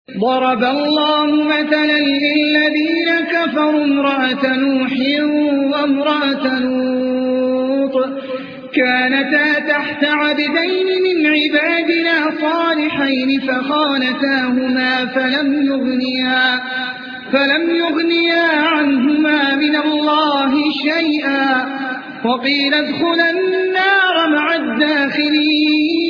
ضرب الله مثلا للذين كفروا امرأة نوح وامرأة لوط كانتا تحت عبدين من عبادنا صالحين فخانتاهما فلم يغنيا عنهما من الله شيئا وقيل ادخلا النار مع الداخلين